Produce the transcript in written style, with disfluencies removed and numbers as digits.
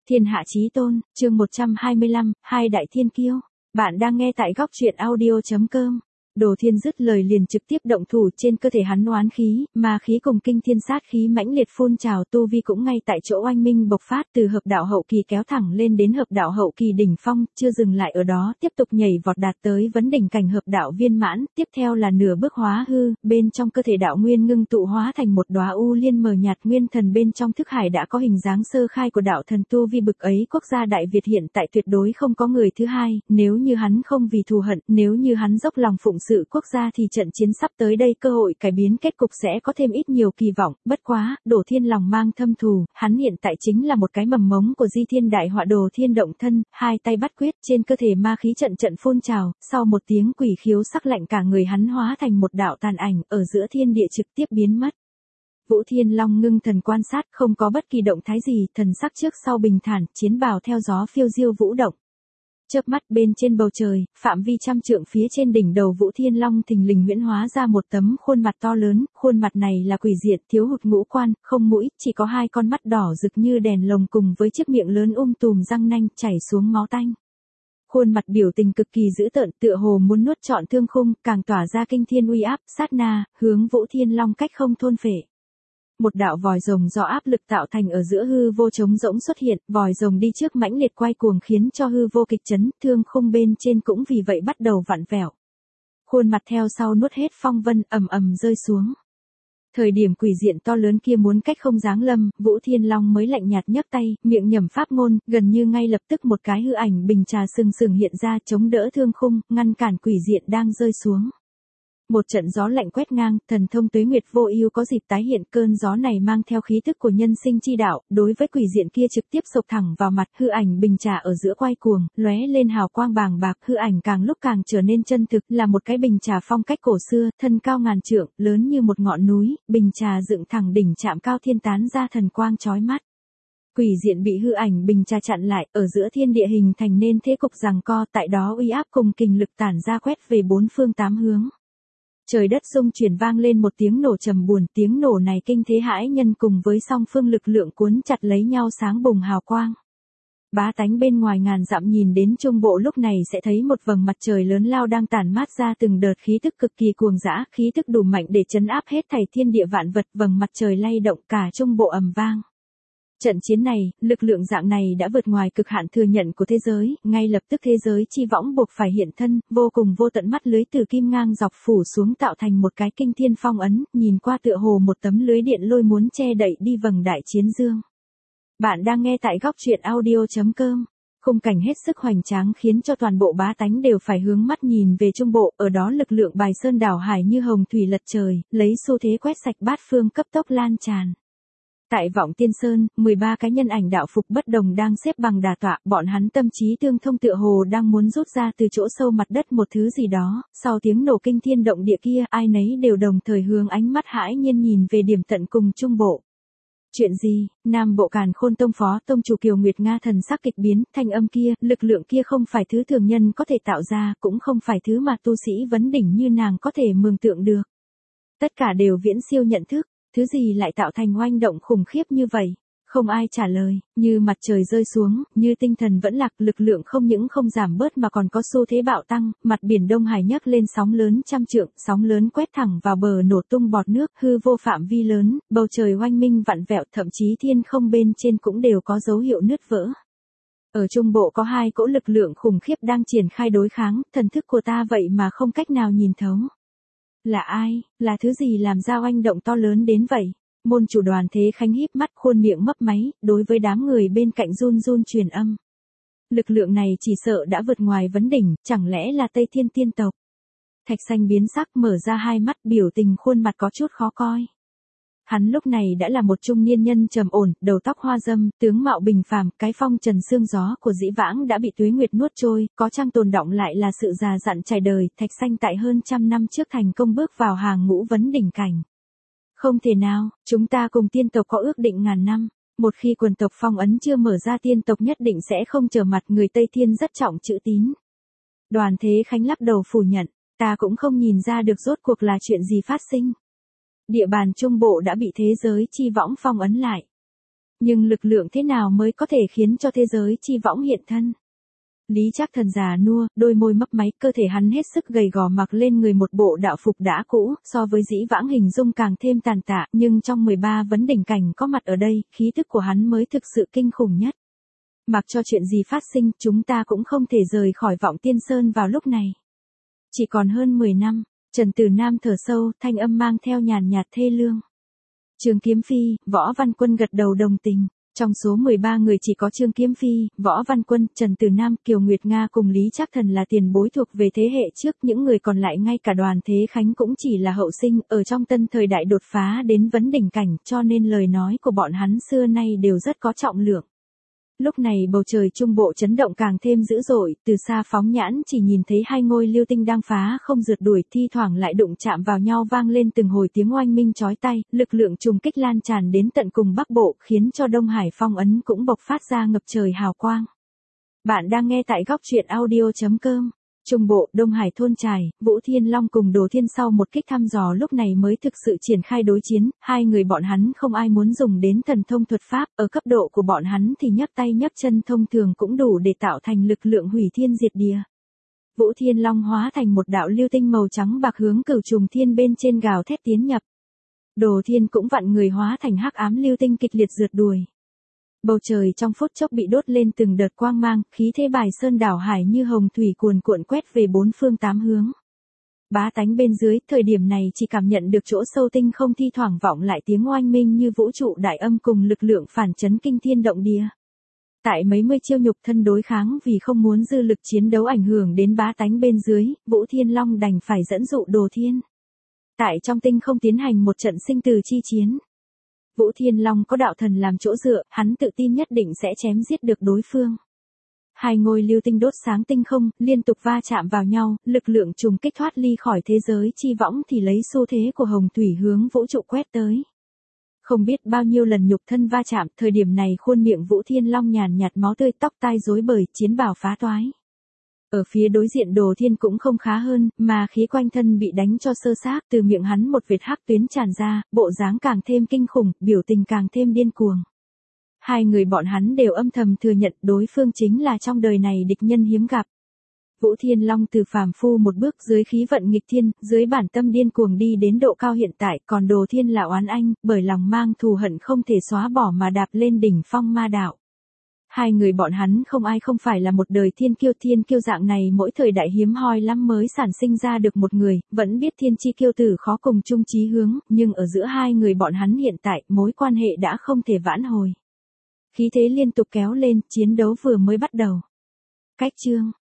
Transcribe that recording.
Thiên hạ chí tôn, chương 125, hai đại thiên kiêu. Bạn đang nghe tại góc truyện audio.com. Đồ Thiên dứt lời liền trực tiếp động thủ, trên cơ thể hắn oán khí, ma khí cùng kinh thiên sát khí mãnh liệt phun trào, tu vi cũng ngay tại chỗ oanh minh bộc phát, từ hợp đạo hậu kỳ kéo thẳng lên đến hợp đạo hậu kỳ đỉnh phong, chưa dừng lại ở đó, tiếp tục nhảy vọt đạt tới vấn đỉnh cảnh hợp đạo viên mãn, tiếp theo là nửa bước hóa hư, bên trong cơ thể đạo nguyên ngưng tụ hóa thành một đóa u liên mờ nhạt nguyên thần, bên trong thức hải đã có hình dáng sơ khai của đạo thần, tu vi bực ấy quốc gia Đại Việt hiện tại tuyệt đối không có người thứ hai, nếu như hắn không vì thù hận, nếu như hắn dốc lòng phụng sự quốc gia thì trận chiến sắp tới đây cơ hội cải biến kết cục sẽ có thêm ít nhiều kỳ vọng, bất quá, Đồ Thiên lòng mang thâm thù, hắn hiện tại chính là một cái mầm mống của di thiên đại họa. Đồ Thiên động thân, hai tay bắt quyết, trên cơ thể ma khí trận trận phun trào, sau một tiếng quỷ khiếu sắc lạnh cả người hắn hóa thành một đạo tàn ảnh, ở giữa thiên địa trực tiếp biến mất. Vũ Thiên Long ngưng thần quan sát, không có bất kỳ động thái gì, thần sắc trước sau bình thản, chiến bào theo gió phiêu diêu vũ động. Chớp mắt bên trên bầu trời, phạm vi trăm trượng phía trên đỉnh đầu Vũ Thiên Long thình lình huyễn hóa ra một tấm khuôn mặt to lớn, khuôn mặt này là quỷ diện, thiếu hụt ngũ quan, không mũi, chỉ có hai con mắt đỏ rực như đèn lồng cùng với chiếc miệng lớn tùm răng nanh chảy xuống máu tanh. Khuôn mặt biểu tình cực kỳ dữ tợn, tựa hồ muốn nuốt trọn thương khung, càng tỏa ra kinh thiên uy áp, sát na, hướng Vũ Thiên Long cách không thôn phệ. Một đạo vòi rồng do áp lực tạo thành ở giữa hư vô trống rỗng xuất hiện, vòi rồng đi trước mãnh liệt quay cuồng khiến cho hư vô kịch chấn, thương khung bên trên cũng vì vậy bắt đầu vặn vẹo. Khuôn mặt theo sau nuốt hết phong vân, ầm ầm rơi xuống. Thời điểm quỷ diện to lớn kia muốn cách không giáng lâm, Vũ Thiên Long mới lạnh nhạt nhấc tay, miệng nhẩm pháp ngôn, gần như ngay lập tức một cái hư ảnh bình trà sừng sừng hiện ra chống đỡ thương khung, ngăn cản quỷ diện đang rơi xuống. Một trận gió lạnh quét ngang, thần thông tuế nguyệt vô ưu có dịp tái hiện, cơn gió này mang theo khí tức của nhân sinh chi đạo, đối với quỷ diện kia trực tiếp sộc thẳng vào mặt, hư ảnh bình trà ở giữa quay cuồng, lóe lên hào quang bàng bạc, hư ảnh càng lúc càng trở nên chân thực, là một cái bình trà phong cách cổ xưa, thân cao ngàn trượng, lớn như một ngọn núi, bình trà dựng thẳng đỉnh chạm cao thiên tán ra thần quang chói mắt. Quỷ diện bị hư ảnh bình trà chặn lại, ở giữa thiên địa hình thành nên thế cục giằng co, tại đó uy áp cùng kình lực tản ra quét về bốn phương tám hướng. Trời đất rung chuyển, vang lên một tiếng nổ trầm buồn, tiếng nổ này kinh thế hãi nhân cùng với song phương lực lượng cuốn chặt lấy nhau sáng bùng hào quang. Bá tánh bên ngoài ngàn dặm nhìn đến trung bộ lúc này sẽ thấy một vầng mặt trời lớn lao đang tản mát ra từng đợt khí tức cực kỳ cuồng dã, khí tức đủ mạnh để chấn áp hết thảy thiên địa vạn vật, vầng mặt trời lay động cả trung bộ ầm vang. Trận chiến này, lực lượng dạng này đã vượt ngoài cực hạn thừa nhận của thế giới, ngay lập tức thế giới chi võng buộc phải hiện thân, vô cùng vô tận mắt lưới từ kim ngang dọc phủ xuống tạo thành một cái kinh thiên phong ấn, nhìn qua tựa hồ một tấm lưới điện lôi muốn che đậy đi vầng đại chiến dương. Bạn đang nghe tại góc truyện audio.com. Khung cảnh hết sức hoành tráng khiến cho toàn bộ bá tánh đều phải hướng mắt nhìn về trung bộ, ở đó lực lượng bài sơn đảo hải như hồng thủy lật trời, lấy xu thế quét sạch bát phương cấp tốc lan tràn. Tại Vọng Tiên Sơn, 13 cái nhân ảnh đạo phục bất đồng đang xếp bằng đà tọa, bọn hắn tâm trí tương thông tựa hồ đang muốn rút ra từ chỗ sâu mặt đất một thứ gì đó, sau tiếng nổ kinh thiên động địa kia, ai nấy đều đồng thời hướng ánh mắt hãi nhiên nhìn về điểm tận cùng trung bộ. Chuyện gì? Nam Bộ Càn Khôn Tông phó tông chủ Kiều Nguyệt Nga thần sắc kịch biến, thanh âm kia, lực lượng kia không phải thứ thường nhân có thể tạo ra, cũng không phải thứ mà tu sĩ vấn đỉnh như nàng có thể mường tượng được. Tất cả đều viễn siêu nhận thức. Thứ gì lại tạo thành oanh động khủng khiếp như vậy? Không ai trả lời, như mặt trời rơi xuống, như tinh thần vẫn lạc, lực lượng không những không giảm bớt mà còn có xu thế bạo tăng, mặt biển Đông Hải nhấc lên sóng lớn trăm trượng, sóng lớn quét thẳng vào bờ nổ tung bọt nước, hư vô phạm vi lớn, bầu trời oanh minh vặn vẹo, thậm chí thiên không bên trên cũng đều có dấu hiệu nứt vỡ. Ở trung bộ có hai cỗ lực lượng khủng khiếp đang triển khai đối kháng, thần thức của ta vậy mà không cách nào nhìn thấu. Là ai, là thứ gì làm ra oanh động to lớn đến vậy? Môn chủ Đoàn Thế Khánh híp mắt, khuôn miệng mấp máy, đối với đám người bên cạnh run run truyền âm. Lực lượng này chỉ sợ đã vượt ngoài vấn đỉnh, chẳng lẽ là Tây Thiên tiên tộc? Thạch Xanh biến sắc, mở ra hai mắt, biểu tình khuôn mặt có chút khó coi. Hắn lúc này đã là một trung niên nhân trầm ổn, đầu tóc hoa râm, tướng mạo bình phàm, cái phong trần xương gió của dĩ vãng đã bị tuế nguyệt nuốt trôi, có chăng tồn đọng lại là sự già dặn trải đời. Thạch Xanh tại hơn trăm năm trước thành công bước vào hàng ngũ vấn đỉnh cảnh. Không thể nào, chúng ta cùng tiên tộc có ước định ngàn năm, một khi quần tộc phong ấn chưa mở ra tiên tộc nhất định sẽ không trở mặt, người Tây Thiên rất trọng chữ tín. Đoàn Thế Khánh lắc đầu phủ nhận, ta cũng không nhìn ra được rốt cuộc là chuyện gì phát sinh. Địa bàn trung bộ đã bị thế giới chi võng phong ấn lại. Nhưng lực lượng thế nào mới có thể khiến cho thế giới chi võng hiện thân? Lý Trác Thần già nua, đôi môi mấp máy, cơ thể hắn hết sức gầy gò, mặc lên người một bộ đạo phục đã cũ, so với dĩ vãng hình dung càng thêm tàn tạ, nhưng trong 13 vấn đỉnh cảnh có mặt ở đây, khí thức của hắn mới thực sự kinh khủng nhất. Mặc cho chuyện gì phát sinh, chúng ta cũng không thể rời khỏi Vọng Tiên Sơn vào lúc này. Chỉ còn hơn 10 năm, Trần Tử Nam thở sâu, thanh âm mang theo nhàn nhạt thê lương. Trương Kiếm Phi, Võ Văn Quân gật đầu đồng tình. Trong số 13 người chỉ có Trương Kiếm Phi, Võ Văn Quân, Trần Tử Nam, Kiều Nguyệt Nga cùng Lý Trác Thần là tiền bối thuộc về thế hệ trước, những người còn lại ngay cả Đoàn Thế Khánh cũng chỉ là hậu sinh, ở trong tân thời đại đột phá đến vấn đỉnh cảnh, cho nên lời nói của bọn hắn xưa nay đều rất có trọng lượng. Lúc này bầu trời trung bộ chấn động càng thêm dữ dội, từ xa phóng nhãn chỉ nhìn thấy hai ngôi lưu tinh đang phá không rượt đuổi, thi thoảng lại đụng chạm vào nhau vang lên từng hồi tiếng oanh minh chói tai, lực lượng trùng kích lan tràn đến tận cùng Bắc Bộ, khiến cho Đông Hải phong ấn cũng bộc phát ra ngập trời hào quang. Bạn đang nghe tại góc truyện audio.com. Trung bộ, Đông Hải thôn trài, Vũ Thiên Long cùng Đồ Thiên sau một kích thăm dò lúc này mới thực sự triển khai đối chiến, hai người bọn hắn không ai muốn dùng đến thần thông thuật pháp, ở cấp độ của bọn hắn thì nhấc tay nhấc chân thông thường cũng đủ để tạo thành lực lượng hủy thiên diệt địa. Vũ Thiên Long hóa thành một đạo lưu tinh màu trắng bạc hướng Cửu Trùng Thiên bên trên gào thét tiến nhập. Đồ Thiên cũng vặn người hóa thành hắc ám lưu tinh kịch liệt rượt đuổi. Bầu trời trong phút chốc bị đốt lên từng đợt quang mang, khí thế Bài Sơn đảo hải như hồng thủy cuồn cuộn quét về bốn phương tám hướng. Bá tánh bên dưới, thời điểm này chỉ cảm nhận được chỗ sâu tinh không thi thoảng vọng lại tiếng oanh minh như vũ trụ đại âm cùng lực lượng phản chấn kinh thiên động địa. Tại mấy mươi chiêu nhục thân đối kháng vì không muốn dư lực chiến đấu ảnh hưởng đến bá tánh bên dưới, Vũ Thiên Long đành phải dẫn dụ Đồ Thiên. Tại trong tinh không tiến hành một trận sinh tử chi chiến. Vũ Thiên Long có đạo thần làm chỗ dựa, hắn tự tin nhất định sẽ chém giết được đối phương. Hai ngôi lưu tinh đốt sáng tinh không, liên tục va chạm vào nhau, lực lượng trùng kích thoát ly khỏi thế giới chi võng thì lấy xu thế của hồng thủy hướng vũ trụ quét tới. Không biết bao nhiêu lần nhục thân va chạm, thời điểm này khuôn miệng Vũ Thiên Long nhàn nhạt máu tươi, tóc tai rối bời, chiến bào phá toái. Ở phía đối diện Đồ Thiên cũng không khá hơn, mà khí quanh thân bị đánh cho sơ xác, từ miệng hắn một vệt hắc tuyến tràn ra, bộ dáng càng thêm kinh khủng, biểu tình càng thêm điên cuồng. Hai người bọn hắn đều âm thầm thừa nhận đối phương chính là trong đời này địch nhân hiếm gặp. Vũ Thiên Long từ phàm phu một bước dưới khí vận nghịch thiên, dưới bản tâm điên cuồng đi đến độ cao hiện tại, còn Đồ Thiên là oán anh, bởi lòng mang thù hận không thể xóa bỏ mà đạp lên đỉnh phong ma đạo. Hai người bọn hắn không ai không phải là một đời thiên kiêu dạng này mỗi thời đại hiếm hoi lắm mới sản sinh ra được một người, vẫn biết thiên chi kiêu tử khó cùng chung chí hướng, nhưng ở giữa hai người bọn hắn hiện tại, mối quan hệ đã không thể vãn hồi. Khí thế liên tục kéo lên, chiến đấu vừa mới bắt đầu. Cách chương